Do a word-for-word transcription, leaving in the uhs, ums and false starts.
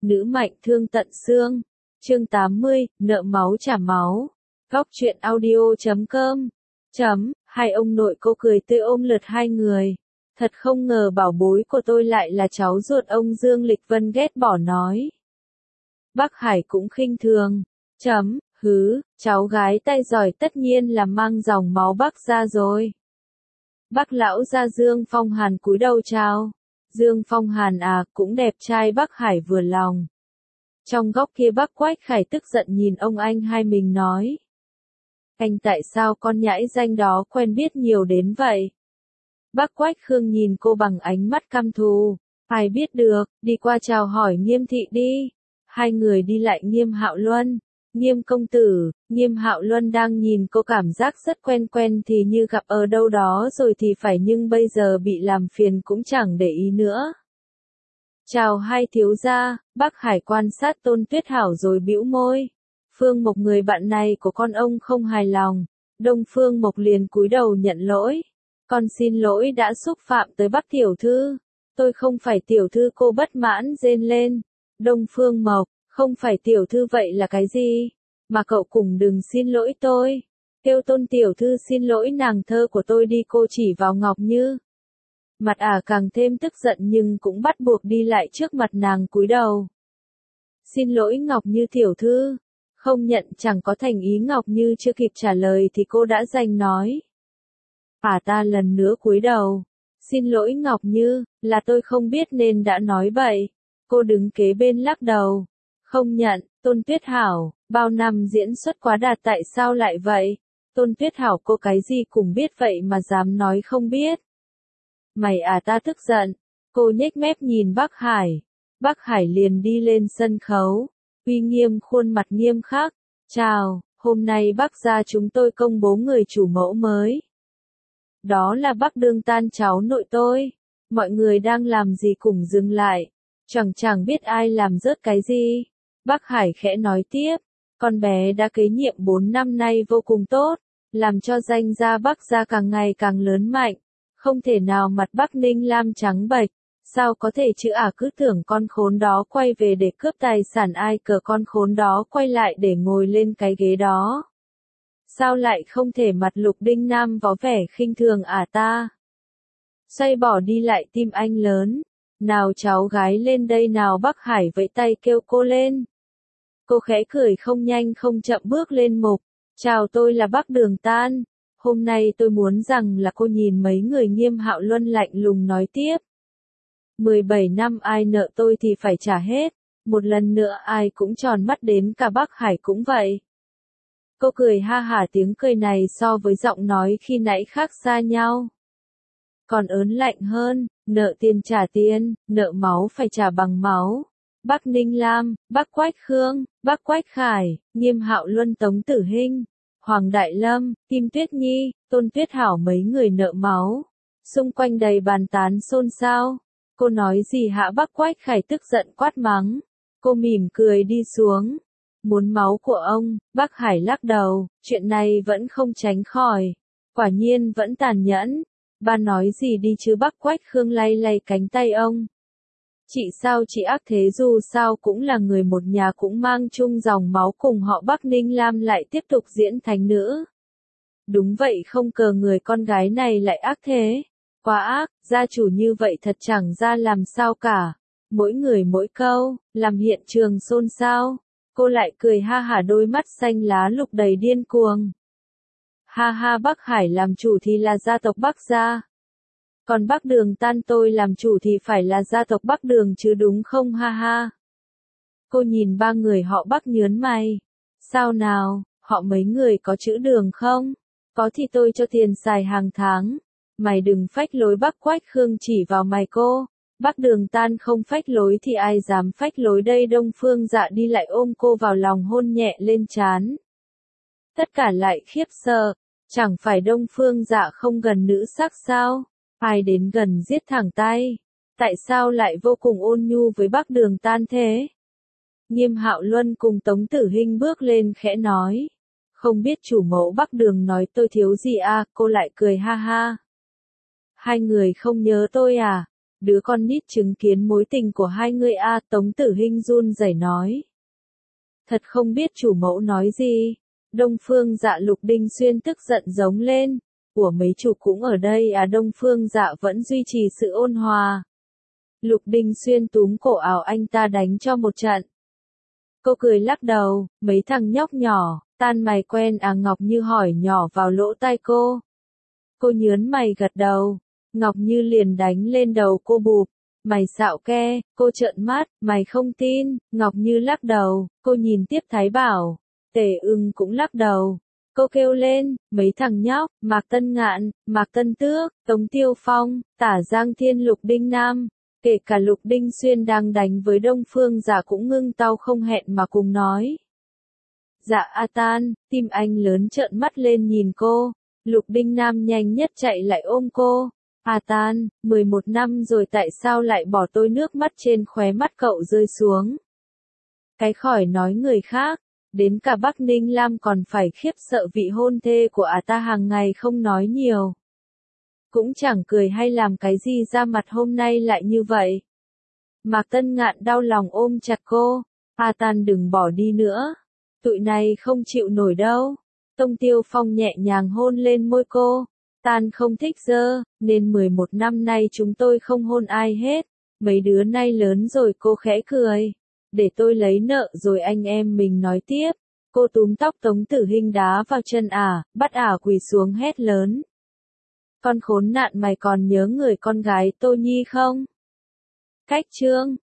Nữ mạnh thương tận xương. Chương tám mươi, nợ máu trả máu. Góc truyện audio chấm com. Chấm, hai ông nội cô cười tươi ôm lượt hai người. Thật không ngờ bảo bối của tôi lại là cháu ruột ông Dương Lịch Vân ghét bỏ nói. Bác Hải cũng khinh thường. Chấm, hứ, cháu gái tay giỏi tất nhiên là mang dòng máu Bác ra rồi. Bác lão gia Dương Phong Hàn cúi đầu chào. Dương Phong Hàn à, cũng đẹp trai. Bác Hải vừa lòng. Trong góc kia bác Quách Khải tức giận nhìn ông anh hai mình nói. Anh tại sao con nhãi danh đó quen biết nhiều đến vậy? Bác Quách Khương nhìn cô bằng ánh mắt căm thù. Ai biết được, đi qua chào hỏi Nghiêm thị đi. Hai người đi lại Nghiêm Hạo Luân. Nghiêm công tử, Nghiêm Hạo Luân đang nhìn cô cảm giác rất quen quen thì như gặp ở đâu đó rồi thì phải, nhưng bây giờ bị làm phiền cũng chẳng để ý nữa. Chào hai thiếu gia. Bác Hải quan sát Tôn Tuyết Hảo rồi bĩu môi. Phương Mộc người bạn này của con ông không hài lòng. Đông Phương Mộc liền cúi đầu nhận lỗi. Con xin lỗi đã xúc phạm tới bác tiểu thư. Tôi không phải tiểu thư. Cô bất mãn rên lên. Đông Phương Mộc, không phải tiểu thư vậy là cái gì? Mà cậu cũng đừng xin lỗi tôi. Kêu Tôn tiểu thư xin lỗi nàng thơ của tôi đi. Cô chỉ vào Ngọc Như. Mặt ả à càng thêm tức giận nhưng cũng bắt buộc đi lại trước mặt nàng cúi đầu. Xin lỗi Ngọc Như tiểu thư. Không nhận chẳng có thành ý. Ngọc Như chưa kịp trả lời thì cô đã giành nói. À ta lần nữa cúi đầu. Xin lỗi Ngọc Như, là tôi không biết nên đã nói bậy. Cô đứng kế bên lắc đầu. Không nhận. Tôn Tuyết Hảo, bao năm diễn xuất quá đạt tại sao lại vậy? Tôn Tuyết Hảo cô cái gì cũng biết vậy mà dám nói không biết. Mày à ta tức giận. Cô nhếch mép nhìn Bác Hải. Bác Hải liền đi lên sân khấu. Uy nghiêm khuôn mặt nghiêm khắc. Chào, hôm nay bác gia chúng tôi công bố người chủ mẫu mới. Đó là bác Đường Tan cháu nội tôi. Mọi người đang làm gì cũng dừng lại. Chẳng chẳng biết ai làm rớt cái gì. Bác Hải khẽ nói tiếp. Con bé đã kế nhiệm bốn năm nay vô cùng tốt. Làm cho danh gia bác gia càng ngày càng lớn mạnh. Không thể nào mặt Bắc Ninh Lam trắng bệch. Sao có thể chứ ả à, cứ tưởng con khốn đó quay về để cướp tài sản ai cờ con khốn đó quay lại để ngồi lên cái ghế đó. Sao lại không thể mặt Lục Đinh Nam có vẻ khinh thường ả à ta. Xoay bỏ đi lại tim anh lớn. Nào cháu gái lên đây nào. Bác Hải vẫy tay kêu cô lên. Cô khẽ cười không nhanh không chậm bước lên mục. Chào tôi là bác Đường Tan. Hôm nay tôi muốn rằng là cô nhìn mấy người. Nghiêm Hạo Luân lạnh lùng nói tiếp. mười bảy năm ai nợ tôi thì phải trả hết. Một lần nữa ai cũng tròn mắt đến cả Bác Hải cũng vậy. Cô cười ha hả tiếng cười này so với giọng nói khi nãy khác xa nhau. Còn ớn lạnh hơn, nợ tiền trả tiền, nợ máu phải trả bằng máu. Bác Ninh Lam, Bác Quách Khương, Bác Quách Khải, Nghiêm Hạo Luân Tống Tử Hinh, Hoàng Đại Lâm, Kim Tuyết Nhi, Tôn Tuyết Hảo mấy người nợ máu. Xung quanh đầy bàn tán xôn xao. Cô nói gì hả? Bác Quách Khải tức giận quát mắng. Cô mỉm cười đi xuống. Muốn máu của ông. Bác Hải lắc đầu. Chuyện này vẫn không tránh khỏi. Quả nhiên vẫn tàn nhẫn. Ba nói gì đi chứ? Bác Quách Khương lay lay cánh tay ông. Chị sao chị ác thế? Dù sao cũng là người một nhà, cũng mang chung dòng máu cùng họ. Bắc Ninh Lam lại tiếp tục diễn thành nữ. Đúng vậy, không cờ người con gái này lại ác thế. Quá ác, gia chủ như vậy thật chẳng ra làm sao cả. Mỗi người mỗi câu, làm hiện trường xôn xao. Cô lại cười ha hả, đôi mắt xanh lá lục đầy điên cuồng. Ha ha, Bác Hải làm chủ thì là gia tộc Bác gia. Còn bác Đường Tan tôi làm chủ thì phải là gia tộc Bác Đường chứ đúng không? Ha ha. Cô nhìn ba người họ Bác nhớn mày. Sao nào, họ mấy người có chữ Đường không? Có thì tôi cho tiền xài hàng tháng. Mày đừng phách lối. Bác Quách Khương chỉ vào mày cô. Bác Đường Tan không phách lối thì ai dám phách lối đây? Đông Phương Dạ đi lại ôm cô vào lòng hôn nhẹ lên trán. Tất cả lại khiếp sợ. Chẳng phải Đông Phương Dạ không gần nữ sắc sao? Ai đến gần giết thẳng tay. Tại sao lại vô cùng ôn nhu với bác Đường Tan thế? Nghiêm Hạo Luân cùng Tống Tử Hinh bước lên khẽ nói. Không biết chủ mẫu Bác Đường nói tôi thiếu gì à? Cô lại cười ha ha. Hai người không nhớ tôi à? đứa con nít chứng kiến mối tình của hai người a, Tống Tử Hinh run rẩy nói. Thật không biết chủ mẫu nói gì. Đông Phương Dạ Lục Đinh Xuyên tức giận giống lên. Của mấy chủ cũng ở đây à? Đông Phương Dạ vẫn duy trì sự ôn hòa. Lục Đinh Xuyên túm cổ áo anh ta đánh cho một trận. Cô cười lắc đầu, mấy thằng nhóc nhỏ, tan mày quen à? Ngọc Như hỏi nhỏ vào lỗ tai cô. Cô nhớn mày gật đầu, Ngọc Như liền đánh lên đầu cô bụp. Mày xạo ke, cô trợn mắt, mày không tin, Ngọc Như lắc đầu, cô nhìn tiếp Thái Bảo. Tề Ưng cũng lắc đầu. Cô kêu lên, mấy thằng nhóc, Mạc Tân Ngạn, Mạc Tân Tước, Tống Tiêu Phong, Tả Giang Thiên, Lục Đinh Nam, kể cả Lục Đinh Xuyên đang đánh với Đông Phương Dạ cũng ngưng tau không hẹn mà cùng nói. Dạ A Tan, tim anh lớn trợn mắt lên nhìn cô. Lục Đinh Nam nhanh nhất chạy lại ôm cô. A Tan, mười một năm rồi tại sao lại bỏ tôi? Nước mắt trên khóe mắt cậu rơi xuống. Cái khỏi nói người khác, đến cả Bắc Ninh Lam còn phải khiếp sợ vị hôn thê của ả ta hàng ngày không nói nhiều. Cũng chẳng cười hay làm cái gì ra mặt hôm nay lại như vậy. Mạc Tân Ngạn đau lòng ôm chặt cô. A Tan đừng bỏ đi nữa. Tụi này không chịu nổi đâu. Tông Tiêu Phong nhẹ nhàng hôn lên môi cô. Tan không thích dơ, nên mười một năm nay chúng tôi không hôn ai hết. Mấy đứa nay lớn rồi, cô khẽ cười. Để tôi lấy nợ rồi anh em mình nói tiếp. Cô túm tóc Tống Tử Hinh đá vào chân ả, bắt ả quỳ xuống hét lớn. Con khốn nạn, mày còn nhớ người con gái Tô Nhi không? Cách chương